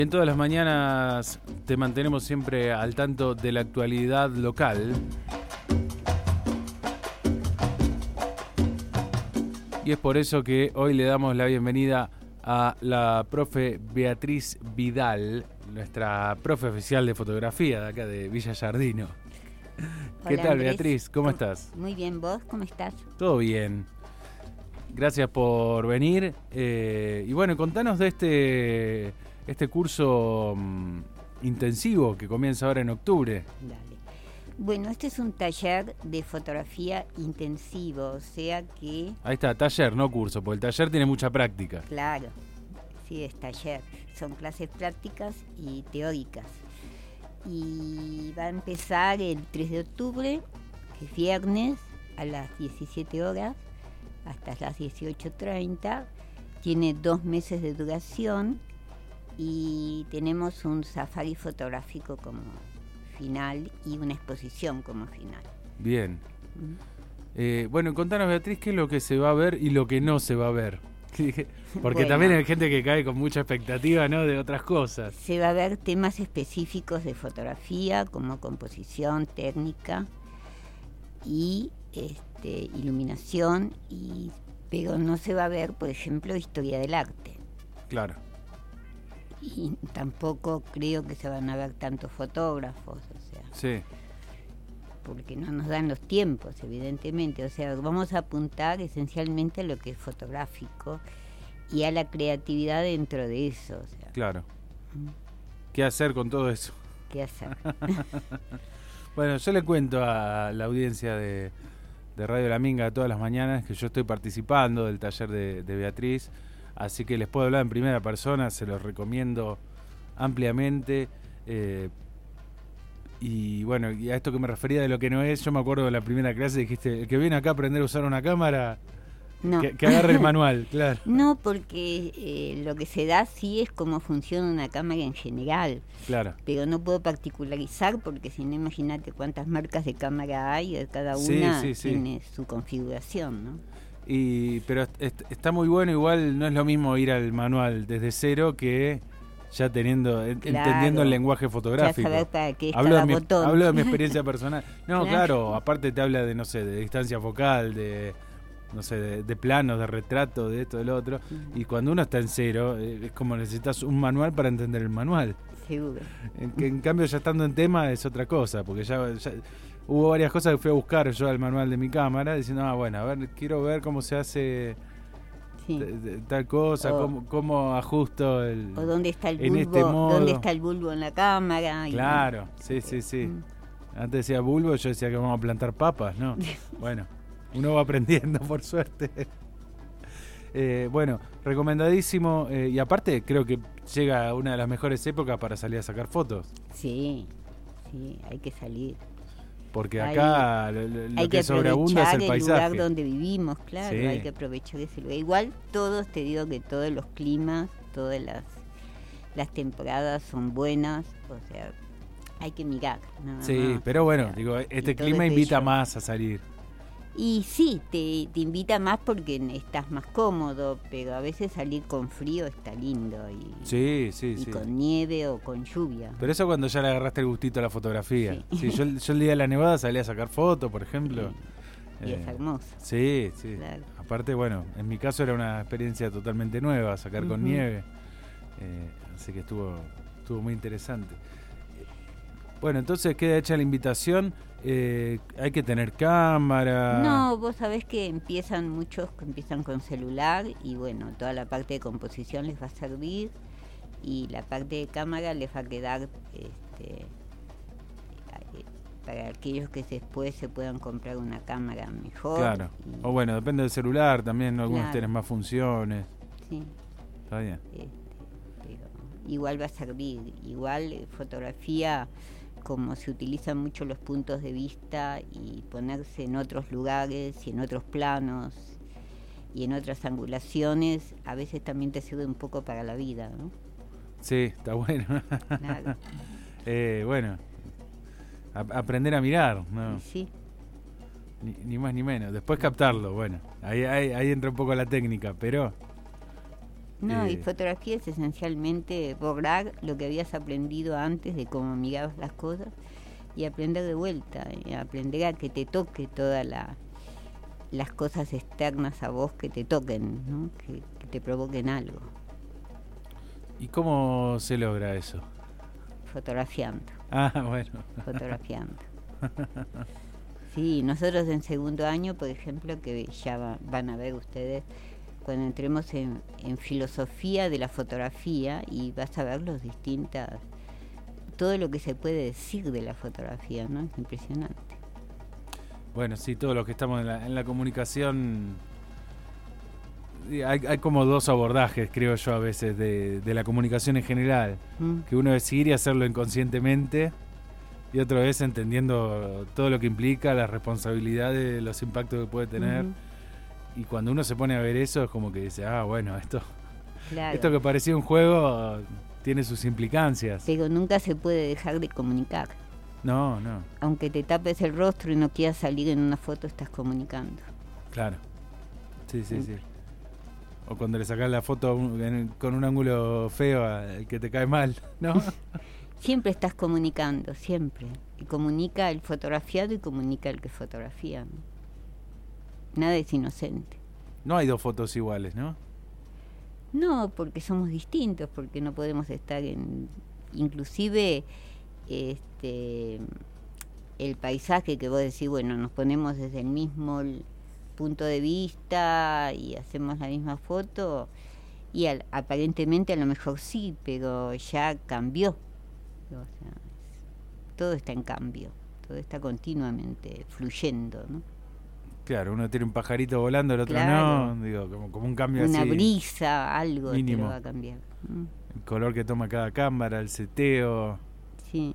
En todas las mañanas te mantenemos siempre al tanto de la actualidad local. Y es por eso que hoy le damos la bienvenida a la profe Beatriz Vidal, nuestra profe oficial de fotografía de acá de Villa Giardino. ¿Qué Hola, tal, Andrés? Beatriz? ¿Cómo estás? Muy bien, ¿vos cómo estás? Todo bien. Gracias por venir. Y bueno, contanos de este curso intensivo que comienza ahora en octubre. Dale. Bueno, este es un taller de fotografía intensivo, o sea que... Ahí está, taller, no curso, porque el taller tiene mucha práctica. Claro, sí, es taller. Son clases prácticas y teóricas. Y va a empezar el 3 de octubre, que es viernes, a las 17 horas, hasta las 18:30. Tiene 2 meses de duración y tenemos un safari fotográfico como final y una exposición como final. Bien. Bueno, contanos, Beatriz, qué es lo que se va a ver y lo que no se va a ver. Porque Bueno, también hay gente que cae con mucha expectativa, ¿no?, de otras cosas. se va a ver temas específicos de fotografía como composición, técnica y iluminación, pero no se va a ver, por ejemplo, historia del arte. Claro. Y tampoco creo que se van a ver tantos fotógrafos, o sea, Sí. porque no nos dan los tiempos, evidentemente. O sea, vamos a apuntar esencialmente a lo que es fotográfico y a la creatividad dentro de eso. O sea, Claro. ¿Qué hacer con todo eso? ¿qué hacer? Bueno, yo le cuento a la audiencia de Radio La Minga todas las mañanas que yo estoy participando del taller de Beatriz, así que les puedo hablar en primera persona, se los recomiendo ampliamente. Y bueno, y a esto que me refería de lo que no es, yo me acuerdo de la primera clase, dijiste, el que viene acá a aprender a usar una cámara, No. que agarre el manual, claro. No, porque lo que se da sí es cómo funciona una cámara en general, Claro. pero no puedo particularizar porque si no, imagínate cuántas marcas de cámara hay, cada Sí, una sí, sí. tiene su configuración, ¿no? Pero está muy bueno, igual no es lo mismo ir al manual desde cero que ya entendiendo el lenguaje fotográfico. Ya saber para qué es Hablo cada de botón. hablo de mi experiencia personal. No, Claro. claro, aparte te habla de, no sé, de distancia focal, no sé, de planos, de retrato, de esto, de lo otro. Y cuando uno está en cero, es como necesitas un manual para entender el manual. Seguro. En cambio, ya estando en tema es otra cosa, porque ya hubo varias cosas que fui a buscar yo al manual de mi cámara, diciendo, bueno, a ver, quiero ver cómo se hace Sí. tal cosa, cómo ajusto el... O dónde está el en bulbo, este modo. dónde está el bulbo en la cámara. Claro, sí. Antes decía bulbo, yo decía que vamos a plantar papas, ¿no? Bueno, uno va aprendiendo, por suerte. Bueno, recomendadísimo. Y aparte, creo que llega una de las mejores épocas para salir a sacar fotos. Sí, hay que salir. Porque acá lo Hay que que sobreabunda es aprovechar el el paisaje. lugar donde vivimos, claro, Sí. hay que aprovechar ese lugar. Igual te digo que todos los climas, todas las temporadas son buenas, o sea, hay que mirar. Nada Sí, más, pero o bueno, sea, digo, y este todo clima es invita bello. más a salir. Y sí, te invita más porque estás más cómodo, pero a veces salir con frío está lindo Sí. y con nieve o con lluvia. Pero eso cuando ya le agarraste el gustito a la fotografía. Sí. Sí, yo el día de la nevada salí a sacar fotos, por ejemplo. Y es hermoso. Sí. Claro. Aparte, bueno, en mi caso era una experiencia totalmente nueva, sacar con nieve. Así que estuvo muy interesante. Bueno, entonces queda hecha la invitación. Hay que tener cámara. No, vos sabés que muchos que empiezan con celular y bueno, toda la parte de composición les va a servir y la parte de cámara les va a quedar para aquellos que después se puedan comprar una cámara mejor. Claro. O bueno, depende del celular también, ¿no? Algunos Claro. tienen más funciones. Sí, Está bien. pero igual va a servir. Igual fotografía, como se utilizan mucho los puntos de vista y ponerse en otros lugares y en otros planos y en otras angulaciones, a veces también te sirve un poco para la vida, ¿no? Sí, está bueno. Claro. Bueno, aprender a mirar, ¿no? Sí. Ni más ni menos. Después captarlo, bueno. Ahí entra un poco la técnica, pero No, y fotografía es esencialmente borrar lo que habías aprendido antes de cómo mirabas las cosas y aprender de vuelta, y aprender a que te toque todas las cosas externas a vos que te toquen, ¿no? Que te provoquen algo. ¿Y cómo se logra eso? Fotografiando. Ah, bueno. Fotografiando. Sí, nosotros en segundo año, por ejemplo, que ya van a ver ustedes, cuando entremos en filosofía de la fotografía, y vas a ver todo lo que se puede decir de la fotografía, ¿no? Es impresionante. Bueno, sí, todos los que estamos en la comunicación, hay como dos abordajes, creo yo, a veces, de la comunicación en general. Que uno es ir y hacerlo inconscientemente, y otro es entendiendo todo lo que implica, las responsabilidades, los impactos que puede tener. Y cuando uno se pone a ver eso, es como que dice, bueno, esto que parecía un juego tiene sus implicancias. Pero nunca se puede dejar de comunicar. No. Aunque te tapes el rostro y no quieras salir en una foto, estás comunicando. Claro. Sí. O cuando le sacás la foto con un ángulo feo al que te cae mal, ¿no? Siempre estás comunicando, siempre. Y comunica el fotografiado y comunica el que fotografía, ¿no? Nada es inocente. No hay dos fotos iguales, ¿no? No, porque somos distintos, porque no podemos estar inclusive el paisaje que vos decís, bueno, nos ponemos desde el mismo punto de vista y hacemos la misma foto, y aparentemente a lo mejor sí, pero ya cambió. O sea, todo está en cambio, todo está continuamente fluyendo, ¿no? Claro, uno tiene un pajarito volando, el otro claro. no, digo, como un cambio una así. Una brisa, algo mínimo. te lo va a cambiar. El color que toma cada cámara, el seteo. Sí.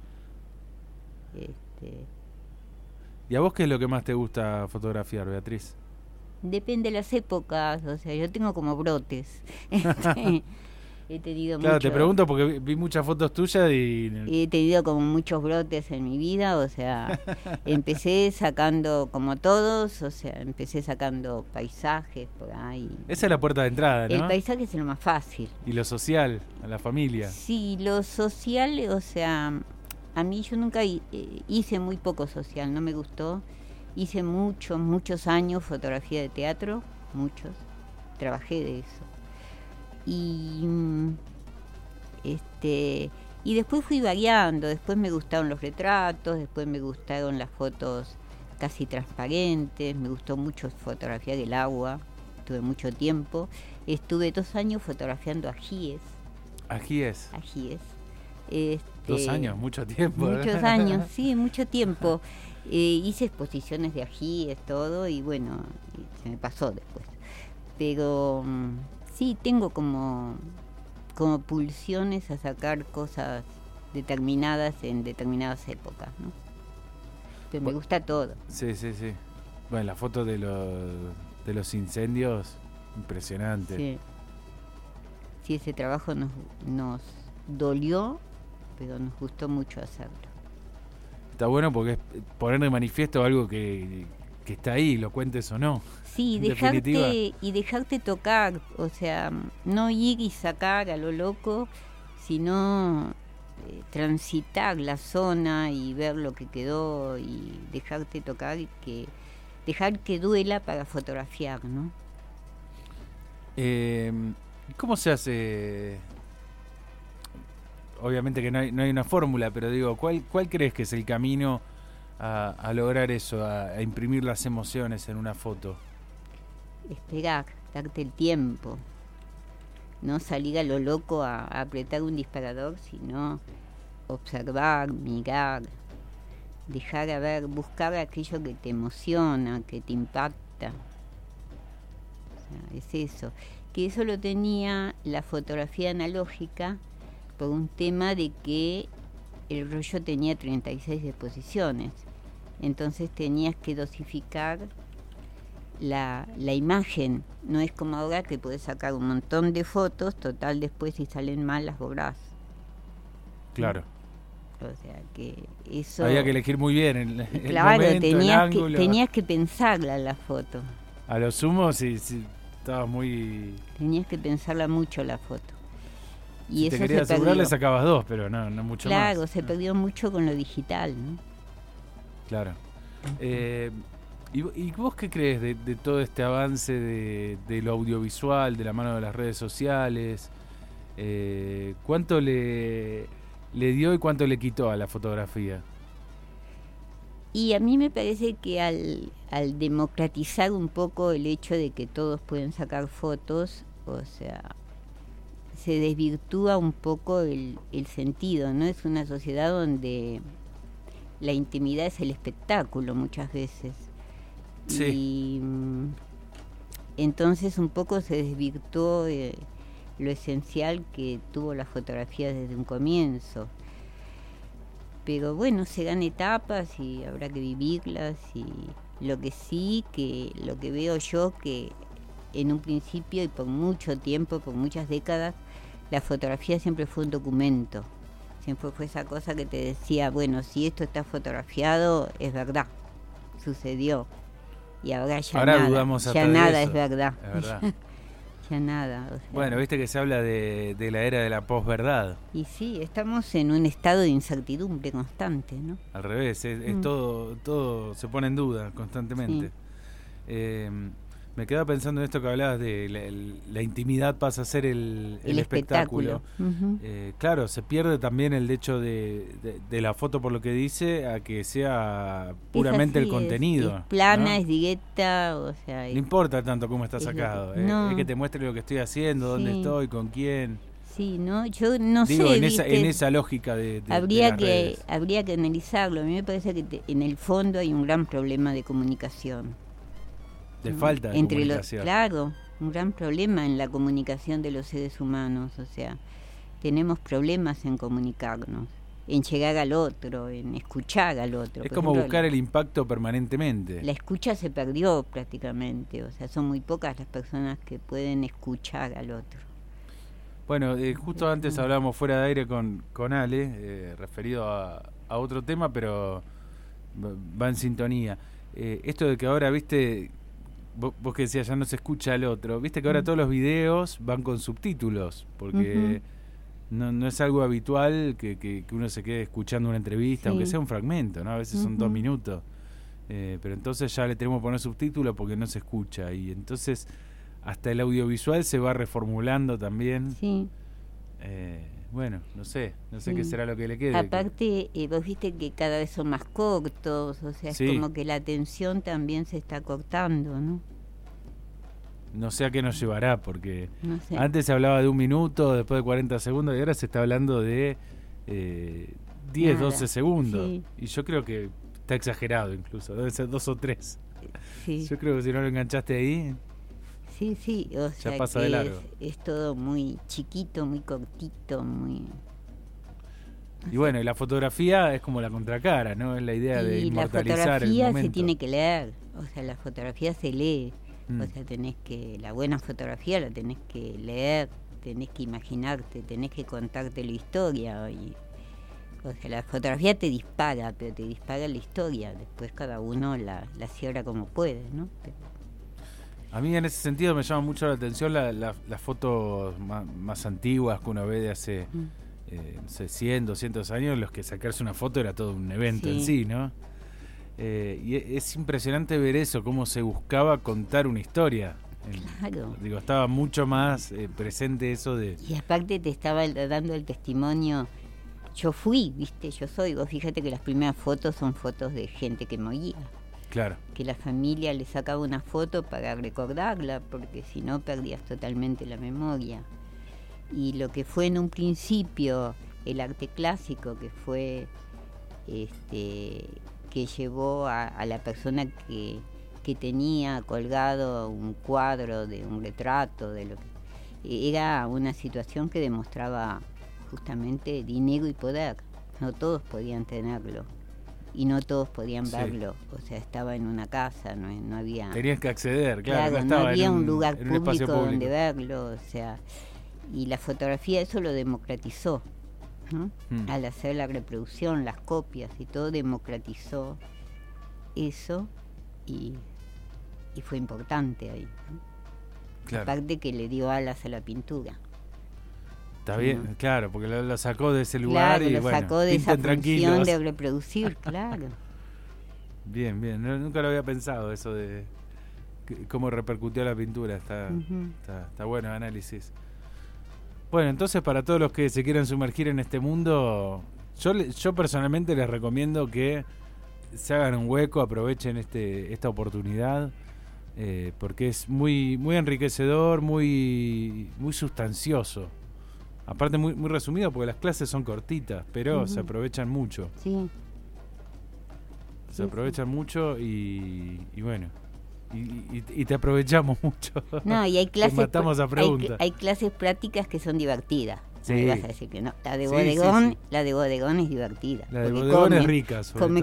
¿Y a vos qué es lo que más te gusta fotografiar, Beatriz? Depende de las épocas, o sea, yo tengo como brotes. He tenido claro, te pregunto porque vi muchas fotos tuyas y he tenido como muchos brotes en mi vida, o sea, empecé sacando como todos, o sea, empecé sacando paisajes por ahí. Esa es la puerta de entrada, ¿no? El paisaje es lo más fácil. Y lo social, a la familia. Sí, lo social, o sea, a mí yo nunca hice muy poco social, no me gustó. Hice muchos años fotografía de teatro, muchos, trabajé de eso. Y después fui variando, después me gustaron los retratos, después me gustaron las fotos casi transparentes, me gustó mucho fotografiar el agua, tuve mucho tiempo. Estuve 2 años fotografiando ajíes. ¿Ajíes? Ajíes. 2 años, mucho tiempo. Muchos años, sí, mucho tiempo. Hice exposiciones de ajíes, todo, y bueno, se me pasó después. Pero sí, tengo como pulsiones a sacar cosas determinadas en determinadas épocas, ¿no? Pero me gusta todo. Sí. Bueno, la foto de los incendios, impresionante. Sí, ese trabajo nos dolió, pero nos gustó mucho hacerlo. Está bueno porque es poner de manifiesto algo que está ahí, lo cuentes o no. Sí, dejarte tocar, o sea, no ir y sacar a lo loco, sino transitar la zona y ver lo que quedó y dejarte tocar y dejar que duela para fotografiar, ¿no? ¿Cómo se hace? Obviamente que no hay una fórmula, pero digo, ¿cuál crees que es el camino a lograr eso, a imprimir las emociones en una foto? Esperar, darte el tiempo, no salir a lo loco a apretar un disparador, sino observar, mirar, buscar aquello que te emociona, que te impacta. O sea, es eso. Que eso lo tenía la fotografía analógica por un tema de que el rollo tenía 36 exposiciones. Entonces tenías que dosificar la imagen. No es como ahora que puedes sacar un montón de fotos, total después si salen mal las borrás. Claro. O sea que eso... Había que elegir muy bien el claro, momento, el ángulo. tenías que pensarla la foto. A lo sumo, si Estabas muy... Tenías que pensarla mucho la foto. Y si eso te querías se asegurar, perdió. le sacabas 2, pero no mucho más. Claro, se perdió mucho con lo digital, ¿no? Claro. ¿Y vos qué crees de todo este avance de lo audiovisual, de la mano de las redes sociales? ¿Cuánto le dio y cuánto le quitó a la fotografía? Y a mí me parece que al democratizar un poco el hecho de que todos pueden sacar fotos, o sea, se desvirtúa un poco el sentido, ¿no? Es una sociedad donde la intimidad es el espectáculo muchas veces. Sí. Y entonces un poco se desvirtuó lo esencial que tuvo la fotografía desde un comienzo. Pero bueno, se dan etapas y habrá que vivirlas, y lo que sí, que lo que veo yo, que en un principio y por mucho tiempo, por muchas décadas, la fotografía siempre fue un documento. Siempre fue esa cosa que te decía, bueno, si esto está fotografiado, es verdad, sucedió. Y ahora ya nada, dudamos ya nada eso. es verdad. Es verdad. Ya nada. O sea, bueno, viste que se habla de la era de la posverdad. Y sí, estamos en un estado de incertidumbre constante, ¿no? Al revés, es todo se pone en duda constantemente. Sí. Me quedaba pensando en esto que hablabas de la intimidad pasa a ser el espectáculo. Uh-huh. Claro, se pierde también el hecho de la foto por lo que dice a que sea puramente el contenido. Es plana, ¿no? Es directa, o sea... No importa tanto cómo está sacado, no. es que te muestre lo que estoy haciendo, dónde estoy, con quién. Sí, ¿no? Yo no Digo, sé, en esa lógica de habría las que redes. Habría que analizarlo. A mí me parece que en el fondo hay un gran problema de comunicación. De falta de comunicación. Claro, un gran problema en la comunicación de los seres humanos. O sea, tenemos problemas en comunicarnos, en llegar al otro, en escuchar al otro. Es como buscar el impacto permanentemente. La escucha se perdió prácticamente. O sea, son muy pocas las personas que pueden escuchar al otro. Bueno, justo antes hablábamos fuera de aire con Ale, referido a otro tema, pero va en sintonía. Esto de que ahora, viste... Vos que decías, ya no se escucha al otro. Viste que ahora todos los videos van con subtítulos, porque no es algo habitual que uno se quede escuchando una entrevista, aunque sea un fragmento, ¿no? A veces son 2 minutos. Pero entonces ya le tenemos que poner subtítulos porque no se escucha. Y entonces hasta el audiovisual se va reformulando también. Sí. Bueno, no sé qué será lo que le quede. Aparte, vos viste que cada vez son más cortos, o sea, es como que la atención también se está cortando, ¿no? No sé a qué nos llevará, porque no sé. Antes se hablaba de 1 minuto, después de 40 segundos, y ahora se está hablando de 10, 12 segundos. Sí. Y yo creo que está exagerado incluso, debe ser 2 o 3. Sí. Yo creo que si no lo enganchaste ahí... Sí, o sea, ya pasa de largo. Es todo muy chiquito, muy cortito, muy... Y bueno, y la fotografía es como la contracara, ¿no? Es la idea de inmortalizar el momento. Y la fotografía se tiene que leer, o sea, la fotografía se lee, o sea, la buena fotografía la tenés que leer, tenés que imaginarte, tenés que contarte la historia. O sea, la fotografía te dispara, pero te dispara la historia, después cada uno la cierra como puede, ¿no? A mí en ese sentido me llama mucho la atención las fotos más antiguas que uno ve de hace 100, 200 años, en los que sacarse una foto era todo un evento en sí, ¿no? Y es impresionante ver eso, cómo se buscaba contar una historia. Claro. Digo, estaba mucho más presente eso de... Y aparte te estaba dando el testimonio, yo fui, viste, yo soy, vos fíjate que las primeras fotos son fotos de gente que moría. Claro. Que la familia le sacaba una foto para recordarla, porque si no perdías totalmente la memoria. Y lo que fue en un principio el arte clásico, que fue que llevó a la persona que tenía colgado un cuadro de un retrato, de lo que era una situación que demostraba justamente dinero y poder. No todos podían tenerlo. Y no todos podían verlo, o sea, estaba en una casa, no había... Tenías que acceder, claro, no había un lugar público donde verlo, o sea, y la fotografía eso lo democratizó, ¿no? Al hacer la reproducción, las copias y todo, democratizó eso y fue importante ahí, ¿no? Claro. Aparte que le dio alas a la pintura. Está bien, claro, porque lo sacó de ese lugar y lo bueno, sacó de esa función tranquilos. de reproducir, claro. Bien, nunca lo había pensado eso de cómo repercutió la pintura. Está bueno el análisis. Bueno, entonces para todos los que se quieran sumergir en este mundo, yo personalmente les recomiendo que se hagan un hueco, aprovechen esta oportunidad, porque es muy enriquecedor, muy sustancioso. Aparte muy resumido porque las clases son cortitas, pero se aprovechan mucho. Sí. Se aprovechan mucho y bueno, y te aprovechamos mucho. No, y hay clases, matamos a preguntas. hay clases prácticas que son divertidas. Sí. No me vas a decir que no. La de bodegón, sí. La de bodegón es divertida. La de bodegón es rica, come.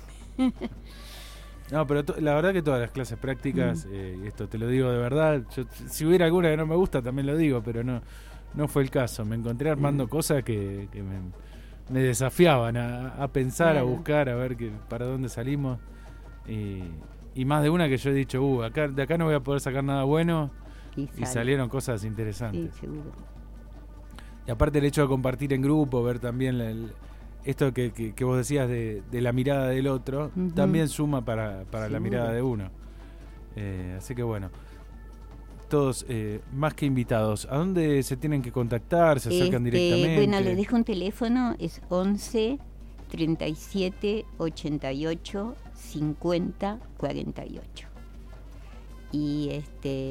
No, pero la verdad que todas las clases prácticas, esto te lo digo de verdad, si hubiera alguna que no me gusta también lo digo, pero no fue el caso. Me encontré armando cosas que me desafiaban a pensar, a buscar, a ver para dónde salimos. Y más de una que yo he dicho, de acá no voy a poder sacar nada bueno, y salieron cosas interesantes. Sí, seguro. Y aparte el hecho de compartir en grupo, ver también esto que vos decías de la mirada del otro, también suma para la mirada de uno. Así que bueno, todos más que invitados. ¿A dónde se tienen que contactar? ¿Se acercan directamente? Bueno, les dejo un teléfono, es 11 37 88 50 48. Y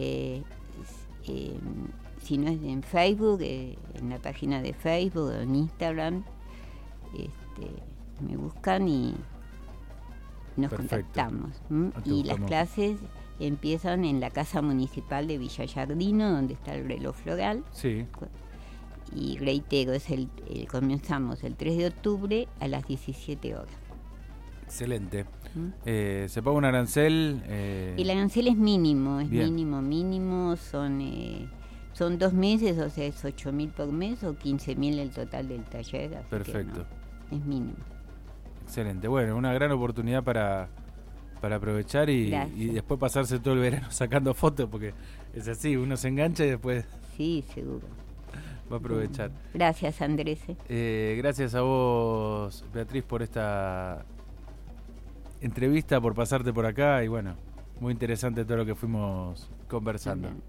si no es en Facebook, en la página de Facebook o en Instagram, me buscan y nos contactamos. Y las clases empiezan en la Casa Municipal de Villa Yardino, donde está el reloj floral. Sí. Y reitero, comenzamos el 3 de octubre a las 17 horas. Excelente. ¿Se paga un arancel? El arancel es mínimo, Bien. mínimo, son 2 meses, o sea, es 8.000 por mes o 15.000 el total del taller. Así perfecto. Que es mínimo. Excelente. Bueno, una gran oportunidad para aprovechar y después pasarse todo el verano sacando fotos, porque es así, uno se engancha y después sí, seguro va a aprovechar. Gracias, Andrés. Gracias a vos, Beatriz, por esta entrevista, por pasarte por acá y bueno, muy interesante todo lo que fuimos conversando. Bien.